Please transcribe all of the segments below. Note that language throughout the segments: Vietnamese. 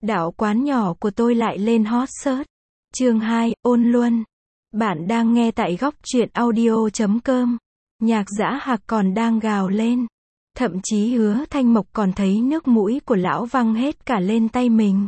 Đạo quán nhỏ của tôi lại lên hot search. Chương 2, ôn luân. Bạn đang nghe tại góc truyện audio.com. Nhạc Dã Hạc còn đang gào lên. Thậm chí Hứa Thanh Mộc còn thấy nước mũi của lão văng hết cả lên tay mình.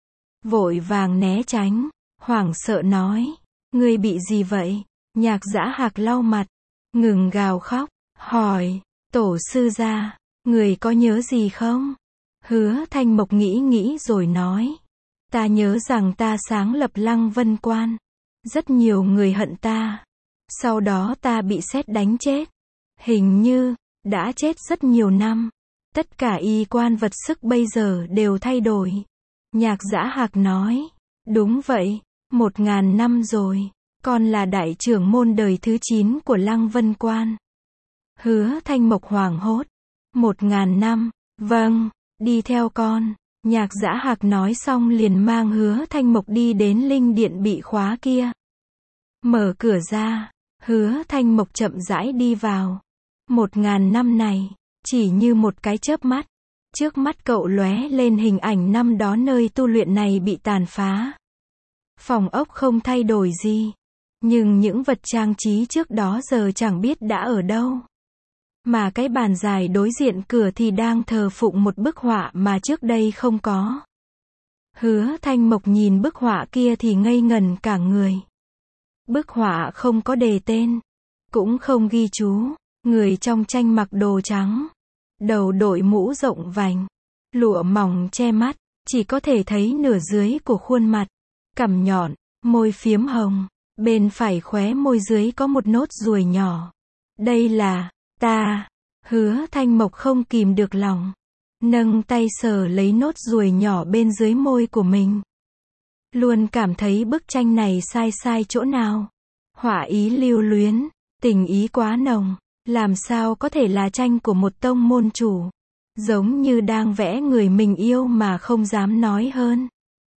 Vội vàng né tránh, hoảng sợ nói. Ngươi bị gì vậy? Nhạc Dã Hạc lau mặt, ngừng gào khóc, hỏi. Tổ sư gia, người có nhớ gì không? Hứa Thanh Mộc nghĩ rồi nói. Ta nhớ rằng ta sáng lập Lăng Vân Quan. Rất nhiều người hận ta. Sau đó ta bị sét đánh chết. Hình như, đã chết rất nhiều năm. Tất cả y quan vật sức bây giờ đều thay đổi. Nhạc Dã Hạc nói. Đúng vậy, 1000 năm rồi. Con là đại trưởng môn đời thứ 9 của Lăng Vân Quan. Hứa Thanh Mộc hoảng hốt. 1000 năm, vâng, đi theo con. Nhạc Dã Hạc nói xong liền mang Hứa Thanh Mộc đi đến linh điện bị khóa kia. Mở cửa ra, Hứa Thanh Mộc chậm rãi đi vào. 1000 năm này, chỉ như một cái chớp mắt. Trước mắt cậu lóe lên hình ảnh năm đó nơi tu luyện này bị tàn phá. Phòng ốc không thay đổi gì. Nhưng những vật trang trí trước đó giờ chẳng biết đã ở đâu. Mà cái bàn dài đối diện cửa thì đang thờ phụng một bức họa mà trước đây không có. Hứa Thanh Mộc nhìn bức họa kia thì ngây ngẩn cả người. Bức họa không có đề tên, cũng không ghi chú. Người trong tranh mặc đồ trắng, đầu đội mũ rộng vành, lụa mỏng che mắt, chỉ có thể thấy nửa dưới của khuôn mặt. Cằm nhọn, môi phiếm hồng, bên phải khóe môi dưới có một nốt ruồi nhỏ. Đây là ta. Hứa Thanh Mộc không kìm được lòng, nâng tay sờ lấy nốt ruồi nhỏ bên dưới môi của mình. Luôn cảm thấy bức tranh này sai chỗ nào. Họa ý lưu luyến, tình ý quá nồng, làm sao có thể là tranh của một tông môn chủ. Giống như đang vẽ người mình yêu mà không dám nói hơn.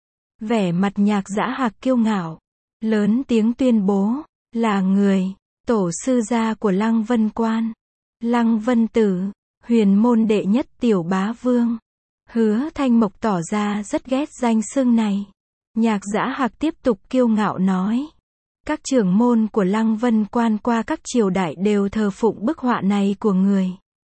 Vẻ mặt Nhạc Dã Hạc kiêu ngạo, lớn tiếng tuyên bố, là người, tổ sư gia của Lăng Vân Quan. Lăng Vân Tử, huyền môn đệ nhất tiểu bá vương. Hứa Thanh Mộc tỏ ra rất ghét danh xưng này. Nhạc Dã Hạc tiếp tục kiêu ngạo nói. Các trưởng môn của Lăng Vân Quan qua các triều đại đều thờ phụng bức họa này của người.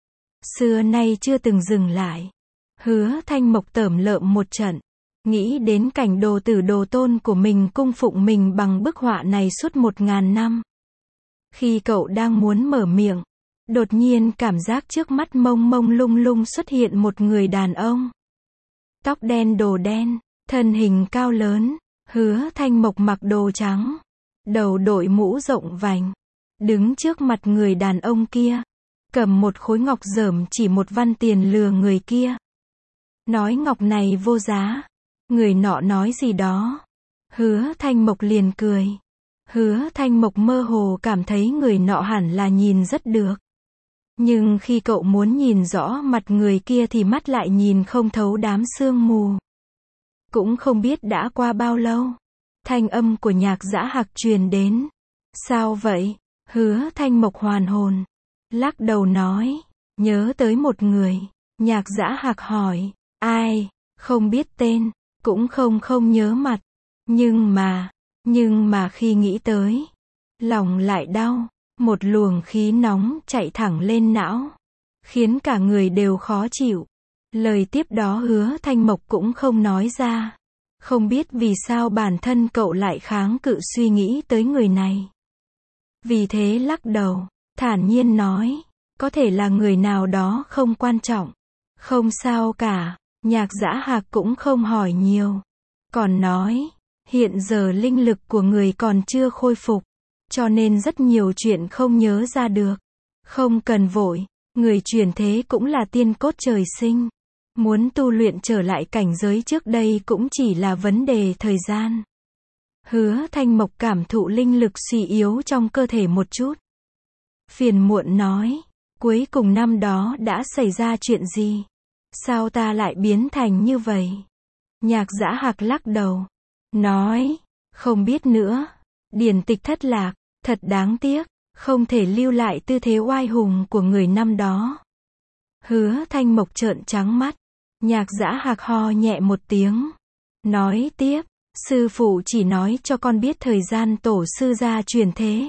Xưa nay chưa từng dừng lại. Hứa Thanh Mộc tởm lợm một trận. Nghĩ đến cảnh đồ tử đồ tôn của mình cung phụng mình bằng bức họa này suốt 1000 năm. Khi cậu đang muốn mở miệng, đột nhiên cảm giác trước mắt mông lung lung xuất hiện một người đàn ông. Tóc đen đồ đen, thân hình cao lớn. Hứa Thanh Mộc mặc đồ trắng, đầu đội mũ rộng vành, đứng trước mặt người đàn ông kia, cầm một khối ngọc dởm chỉ một văn tiền lừa người kia. Nói ngọc này vô giá. Người nọ nói gì đó. Hứa Thanh Mộc liền cười. Hứa Thanh Mộc mơ hồ cảm thấy người nọ hẳn là nhìn rất được. Nhưng khi cậu muốn nhìn rõ mặt người kia thì mắt lại nhìn không thấu đám sương mù. Cũng không biết đã qua bao lâu. Thanh âm của Nhạc Dã Hạc truyền đến. Sao vậy? Hứa Thanh Mộc hoàn hồn, lắc đầu nói. Nhớ tới một người. Nhạc Dã Hạc hỏi. Ai? Không biết tên, cũng không nhớ mặt. Nhưng mà khi nghĩ tới, lòng lại đau. Một luồng khí nóng chạy thẳng lên não, khiến cả người đều khó chịu. Lời tiếp đó Hứa Thanh Mộc cũng không nói ra. Không biết vì sao bản thân cậu lại kháng cự suy nghĩ tới người này. Vì thế lắc đầu, thản nhiên nói, có thể là người nào đó không quan trọng. Không sao cả. Nhạc Dã Hạc cũng không hỏi nhiều. Còn nói, hiện giờ linh lực của người còn chưa khôi phục, cho nên rất nhiều chuyện không nhớ ra được. Không cần vội, người chuyển thế cũng là tiên cốt trời sinh. Muốn tu luyện trở lại cảnh giới trước đây cũng chỉ là vấn đề thời gian. Hứa Thanh Mộc cảm thụ linh lực suy yếu trong cơ thể một chút. Phiền muộn nói, cuối cùng năm đó đã xảy ra chuyện gì? Sao ta lại biến thành như vậy? Nhạc Dã Hạc lắc đầu, nói, không biết nữa. Điển tịch thất lạc, thật đáng tiếc, không thể lưu lại tư thế oai hùng của người năm đó. Hứa Thanh Mộc trợn trắng mắt. Nhạc Dã Hạc ho nhẹ một tiếng, Nói tiếp, sư phụ chỉ nói cho con biết thời gian tổ sư gia truyền thế.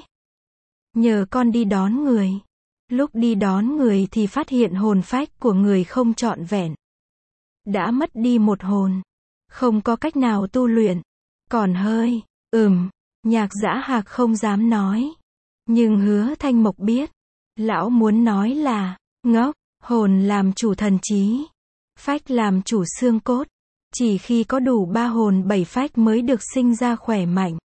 Nhờ con đi đón người. Lúc đi đón người thì phát hiện hồn phách của người không trọn vẹn. Đã mất đi một hồn. Không có cách nào tu luyện. Còn hơi, Nhạc Dã Hạc không dám nói. Nhưng Hứa Thanh Mộc biết. Lão muốn nói là, ngốc, hồn làm chủ thần trí. Phách làm chủ xương cốt. Chỉ khi có đủ 3 hồn 7 phách mới được sinh ra khỏe mạnh.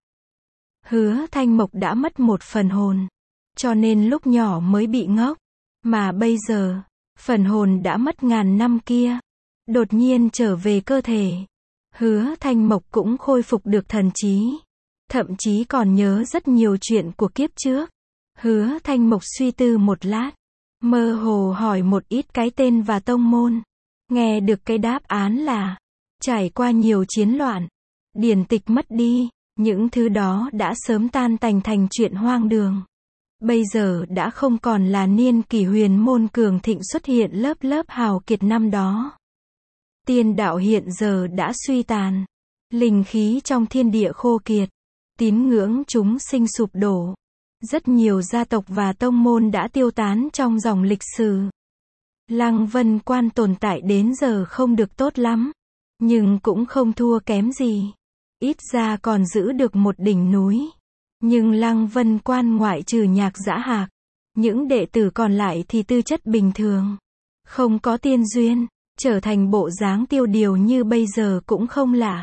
Hứa Thanh Mộc đã mất một phần hồn. Cho nên lúc nhỏ mới bị ngốc. Mà bây giờ, phần hồn đã mất ngàn năm kia. Đột nhiên trở về cơ thể. Hứa Thanh Mộc cũng khôi phục được thần trí. Thậm chí còn nhớ rất nhiều chuyện của kiếp trước. Hứa Thanh Mộc suy tư một lát. Mơ hồ hỏi một ít cái tên và tông môn. Nghe được cái đáp án là trải qua nhiều chiến loạn, điển tịch mất đi, những thứ đó đã sớm tan tành thành chuyện hoang đường. Bây giờ đã không còn là niên kỷ huyền môn cường thịnh xuất hiện lớp lớp hào kiệt năm đó. Tiên đạo hiện giờ đã suy tàn, linh khí trong thiên địa khô kiệt, tín ngưỡng chúng sinh sụp đổ. Rất nhiều gia tộc và tông môn đã tiêu tán trong dòng lịch sử. Lăng Vân Quan tồn tại đến giờ không được tốt lắm, nhưng cũng không thua kém gì. Ít ra còn giữ được một đỉnh núi. Nhưng Lăng Vân Quan ngoại trừ Nhạc Dã Hạc, những đệ tử còn lại thì tư chất bình thường, không có tiên duyên, trở thành bộ dáng tiêu điều như bây giờ cũng không lạ.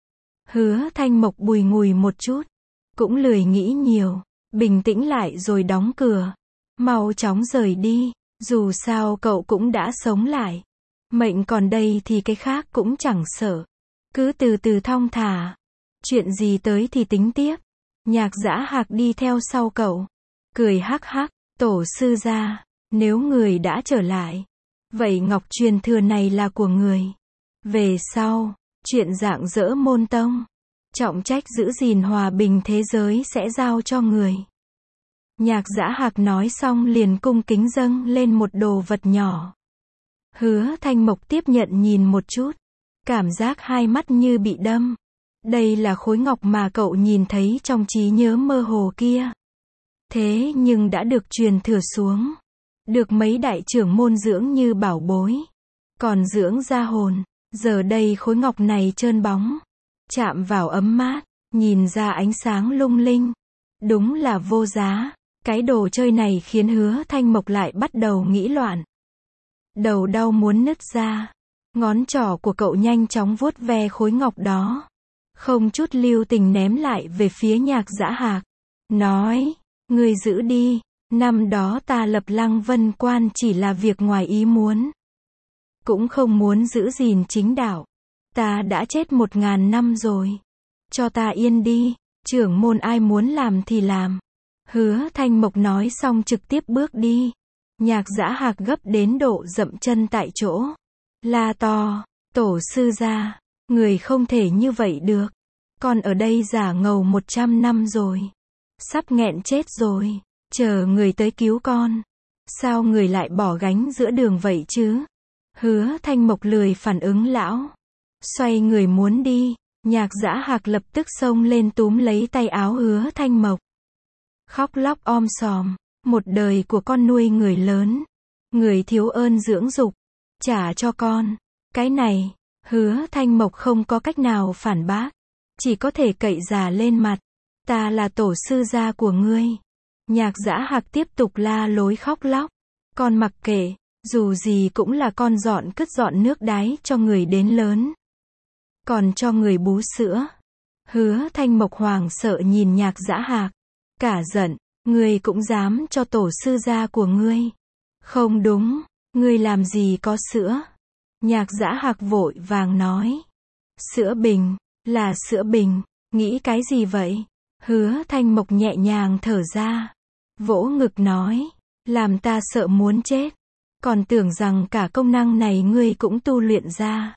Hứa Thanh Mộc bùi ngùi một chút, cũng lười nghĩ nhiều, bình tĩnh lại rồi đóng cửa, mau chóng rời đi. Dù sao cậu cũng đã sống lại. Mệnh còn đây thì cái khác cũng chẳng sợ. Cứ từ từ thong thả. Chuyện gì tới thì tính tiếp. Nhạc Dã Hạc đi theo sau cậu. Cười hắc hắc, tổ sư gia, nếu người đã trở lại. Vậy ngọc truyền thừa này là của người. Về sau, chuyện rạng rỡ môn tông. Trọng trách giữ gìn hòa bình thế giới sẽ giao cho người. Nhạc Dã Hạc nói xong liền cung kính dâng lên một đồ vật nhỏ. Hứa Thanh Mộc tiếp nhận nhìn một chút. Cảm giác hai mắt như bị đâm. Đây là khối ngọc mà cậu nhìn thấy trong trí nhớ mơ hồ kia. Thế nhưng đã được truyền thừa xuống. Được mấy đại trưởng môn dưỡng như bảo bối. Còn dưỡng ra hồn. Giờ đây khối ngọc này trơn bóng. Chạm vào ấm mát. Nhìn ra ánh sáng lung linh. Đúng là vô giá. Cái đồ chơi này khiến Hứa Thanh Mộc lại bắt đầu nghĩ loạn. Đầu đau muốn nứt ra. Ngón trỏ của cậu nhanh chóng vuốt ve khối ngọc đó. Không chút lưu tình ném lại về phía Nhạc Dã Hạc. Nói, ngươi giữ đi. Năm đó ta lập Lăng Vân Quan chỉ là việc ngoài ý muốn. Cũng không muốn giữ gìn chính đạo. Ta đã chết 1000 năm rồi. Cho ta yên đi. Trưởng môn ai muốn làm thì làm. Hứa Thanh Mộc nói xong trực tiếp bước đi. Nhạc Dã Hạc gấp đến độ dậm chân tại chỗ. La to, tổ sư gia, người không thể như vậy được. Con ở đây giả ngầu 100 năm rồi. Sắp nghẹn chết rồi. Chờ người tới cứu con. Sao người lại bỏ gánh giữa đường vậy chứ? Hứa Thanh Mộc lười phản ứng lão. Xoay người muốn đi. Nhạc Dã Hạc lập tức xông lên túm lấy tay áo Hứa Thanh Mộc. Khóc lóc om sòm. Một đời của con nuôi người lớn. Người thiếu ơn dưỡng dục. Trả cho con. Cái này. Hứa Thanh Mộc không có cách nào phản bác. Chỉ có thể cậy già lên mặt. Ta là tổ sư gia của ngươi. Nhạc Dã Hạc tiếp tục la lối khóc lóc. Con mặc kệ. Dù gì cũng là con cứt dọn nước đái cho người đến lớn. Còn cho người bú sữa. Hứa Thanh Mộc hoảng sợ nhìn Nhạc Dã Hạc. Cả giận. Ngươi cũng dám cho tổ sư gia của ngươi. Không đúng. Ngươi làm gì có sữa. Nhạc Dã Hạc vội vàng nói. Sữa bình. Là sữa bình. Nghĩ cái gì vậy? Hứa Thanh Mộc nhẹ nhàng thở ra. Vỗ ngực nói. Làm ta sợ muốn chết. Còn tưởng rằng cả công năng này ngươi cũng tu luyện ra.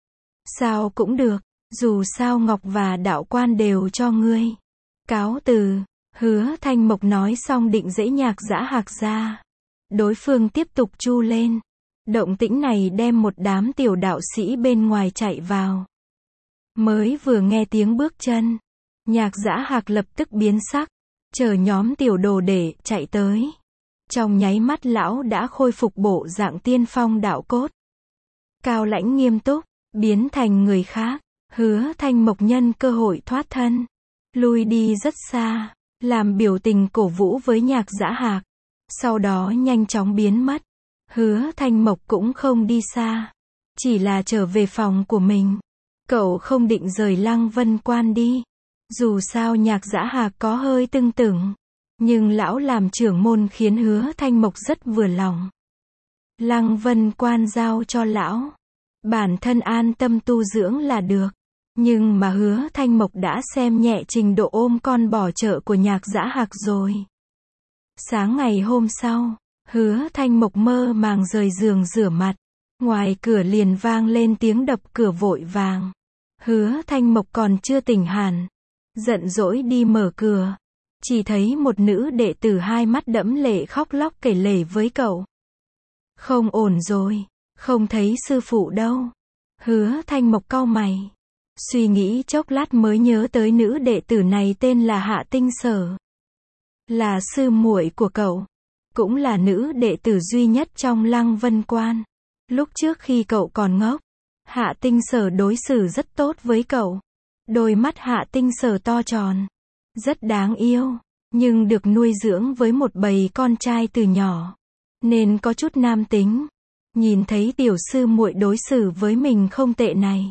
Sao cũng được. Dù sao Ngọc và đạo quan đều cho ngươi. Cáo từ. Hứa Thanh Mộc nói xong định dẫy Nhạc Dã Hạc ra. Đối phương tiếp tục chu lên. Động tĩnh này đem một đám tiểu đạo sĩ bên ngoài chạy vào. Mới vừa nghe tiếng bước chân, Nhạc Dã Hạc lập tức biến sắc, chờ nhóm tiểu đồ để chạy tới. Trong nháy mắt lão đã khôi phục bộ dạng tiên phong đạo cốt. Cao lãnh nghiêm túc, biến thành người khác. Hứa Thanh Mộc nhân cơ hội thoát thân, lui đi rất xa, làm biểu tình cổ vũ với Nhạc Dã Hạc. Sau đó nhanh chóng biến mất. Hứa Thanh Mộc cũng không đi xa, chỉ là trở về phòng của mình. Cậu không định rời Lăng Vân Quan đi. Dù sao Nhạc Dã Hạc có hơi tưng tửng, nhưng lão làm trưởng môn khiến Hứa Thanh Mộc rất vừa lòng. Lăng Vân Quan giao cho lão, bản thân an tâm tu dưỡng là được. Nhưng mà Hứa Thanh Mộc đã xem nhẹ trình độ ôm con bỏ chợ của Nhạc Dã Hạc rồi. Sáng ngày hôm sau, Hứa Thanh Mộc mơ màng rời giường rửa mặt. Ngoài cửa liền vang lên tiếng đập cửa vội vàng. Hứa Thanh Mộc còn chưa tỉnh hẳn, giận dỗi đi mở cửa. Chỉ thấy một nữ đệ tử hai mắt đẫm lệ khóc lóc kể lể với cậu. Không ổn rồi, không thấy sư phụ đâu. Hứa Thanh Mộc cau mày, suy nghĩ chốc lát mới nhớ tới nữ đệ tử này tên là Hạ Tinh Sở. Là sư muội của cậu, cũng là nữ đệ tử duy nhất trong Lăng Vân Quan. Lúc trước khi cậu còn ngốc, Hạ Tinh Sở đối xử rất tốt với cậu. Đôi mắt Hạ Tinh Sở to tròn, rất đáng yêu, nhưng được nuôi dưỡng với một bầy con trai từ nhỏ, nên có chút nam tính. Nhìn thấy tiểu sư muội đối xử với mình không tệ này,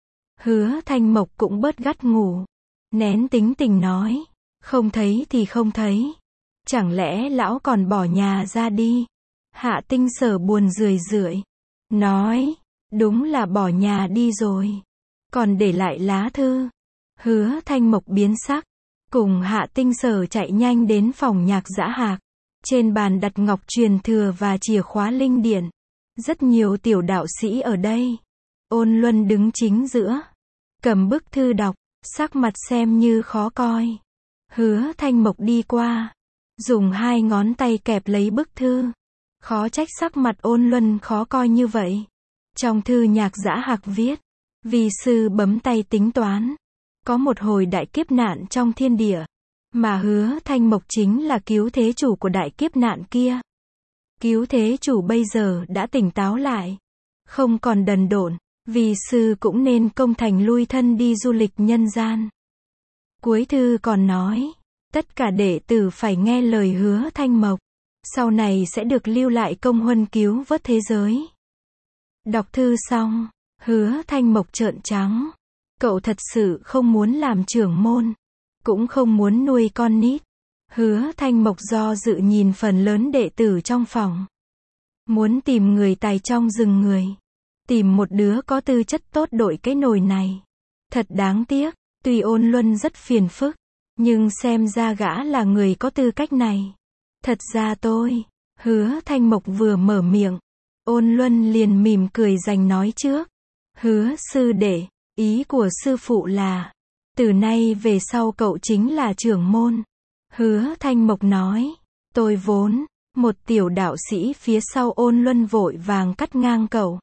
Hứa Thanh Mộc cũng bớt gắt ngủ, nén tính tình nói, không thấy thì không thấy, chẳng lẽ lão còn bỏ nhà ra đi? Hạ Tinh Sở buồn rười rượi, nói, đúng là bỏ nhà đi rồi, còn để lại lá thư. Hứa Thanh Mộc biến sắc, cùng Hạ Tinh Sở chạy nhanh đến phòng Nhạc Dã Hạc. Trên bàn đặt ngọc truyền thừa và chìa khóa linh điện. Rất nhiều tiểu đạo sĩ ở đây. Ôn Luân đứng chính giữa, cầm bức thư đọc, sắc mặt xem như khó coi. Hứa Thanh Mộc đi qua, dùng hai ngón tay kẹp lấy bức thư. Khó trách sắc mặt Ôn Luân khó coi như vậy. Trong thư Nhạc Dã Hạc viết, vi sư bấm tay tính toán, có một hồi đại kiếp nạn trong thiên địa, mà Hứa Thanh Mộc chính là cứu thế chủ của đại kiếp nạn kia. Cứu thế chủ bây giờ đã tỉnh táo lại, không còn đần độn, vi sư cũng nên công thành lui thân đi du lịch nhân gian. Cuối thư còn nói, tất cả đệ tử phải nghe lời Hứa Thanh Mộc, sau này sẽ được lưu lại công huân cứu vớt thế giới. Đọc thư xong, Hứa Thanh Mộc trợn trắng. Cậu thật sự không muốn làm trưởng môn, cũng không muốn nuôi con nít. Hứa Thanh Mộc do dự nhìn phần lớn đệ tử trong phòng. Muốn tìm người tài trong rừng người. Tìm một đứa có tư chất tốt đội cái nồi này. Thật đáng tiếc, tuy Ôn Luân rất phiền phức, nhưng xem ra gã là người có tư cách này. Thật ra tôi, Hứa Thanh Mộc vừa mở miệng, Ôn Luân liền mỉm cười giành nói trước. Hứa sư đệ, ý của sư phụ là, từ nay về sau cậu chính là trưởng môn. Hứa Thanh Mộc nói, tôi vốn, một tiểu đạo sĩ phía sau Ôn Luân vội vàng cắt ngang cậu.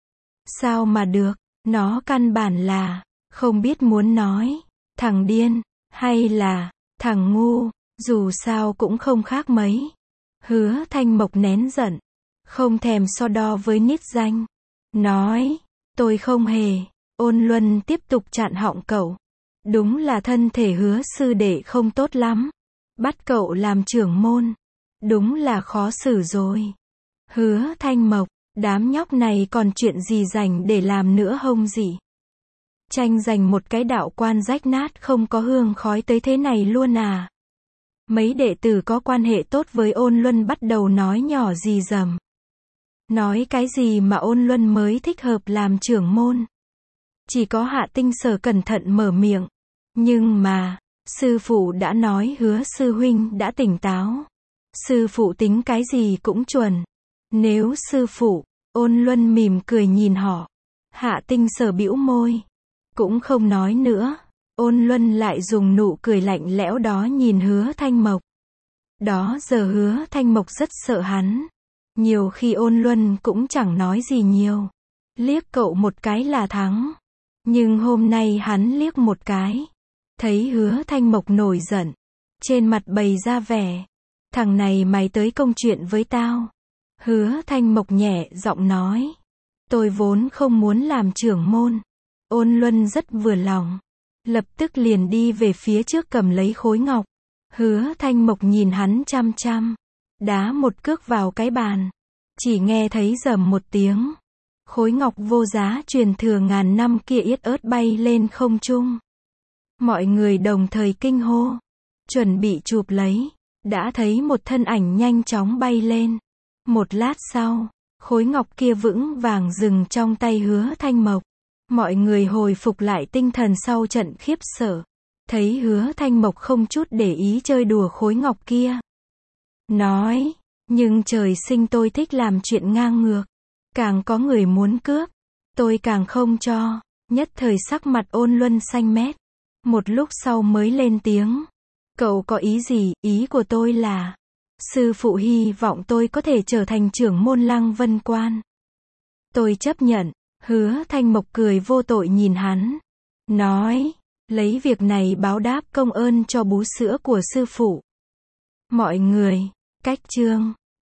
Sao mà được, nó căn bản là, không biết muốn nói, thằng điên, hay là, thằng ngu, dù sao cũng không khác mấy. Hứa Thanh Mộc nén giận, không thèm so đo với nít danh. Nói, tôi không hề. Ôn Luân tiếp tục chặn họng cậu. Đúng là thân thể Hứa sư đệ không tốt lắm. Bắt cậu làm trưởng môn, đúng là khó xử rồi. Hứa Thanh Mộc, đám nhóc này còn chuyện gì dành để làm nữa hông gì? Tranh giành một cái đạo quan rách nát không có hương khói tới thế này luôn à? Mấy đệ tử có quan hệ tốt với Ôn Luân bắt đầu nói nhỏ gì dầm. Nói cái gì mà Ôn Luân mới thích hợp làm trưởng môn. Chỉ có Hạ Tinh Sở cẩn thận mở miệng. Nhưng mà, sư phụ đã nói Hứa sư huynh đã tỉnh táo. Sư phụ tính cái gì cũng chuẩn. Nếu sư phụ, Ôn Luân mỉm cười nhìn họ. Hạ Tinh Sở bĩu môi, cũng không nói nữa. Ôn Luân lại dùng nụ cười lạnh lẽo đó nhìn Hứa Thanh Mộc. Đó giờ Hứa Thanh Mộc rất sợ hắn. Nhiều khi Ôn Luân cũng chẳng nói gì nhiều. Liếc cậu một cái là thắng. Nhưng hôm nay hắn liếc một cái, thấy Hứa Thanh Mộc nổi giận, trên mặt bày ra vẻ, thằng này mày tới công chuyện với tao. Hứa Thanh Mộc nhẹ giọng nói, tôi vốn không muốn làm trưởng môn. Ôn Luân rất vừa lòng, lập tức liền đi về phía trước cầm lấy khối ngọc. Hứa Thanh Mộc nhìn hắn chăm chăm, đá một cước vào cái bàn, chỉ nghe thấy rầm một tiếng, khối ngọc vô giá truyền thừa ngàn năm kia yết ớt bay lên không trung. Mọi người đồng thời kinh hô, chuẩn bị chụp lấy, đã thấy một thân ảnh nhanh chóng bay lên. Một lát sau, khối ngọc kia vững vàng dừng trong tay Hứa Thanh Mộc. Mọi người hồi phục lại tinh thần sau trận khiếp sợ, thấy Hứa Thanh Mộc không chút để ý chơi đùa khối ngọc kia. Nói, nhưng trời sinh tôi thích làm chuyện ngang ngược, càng có người muốn cướp, tôi càng không cho. Nhất thời sắc mặt Ôn Luân xanh mét, một lúc sau mới lên tiếng, cậu có ý gì? Ý của tôi là, sư phụ hy vọng tôi có thể trở thành trưởng môn Lăng Vân Quan. Tôi chấp nhận. Hứa Thanh Mộc cười vô tội nhìn hắn, nói, lấy việc này báo đáp công ơn cho bú sữa của sư phụ. Mọi người, cách chương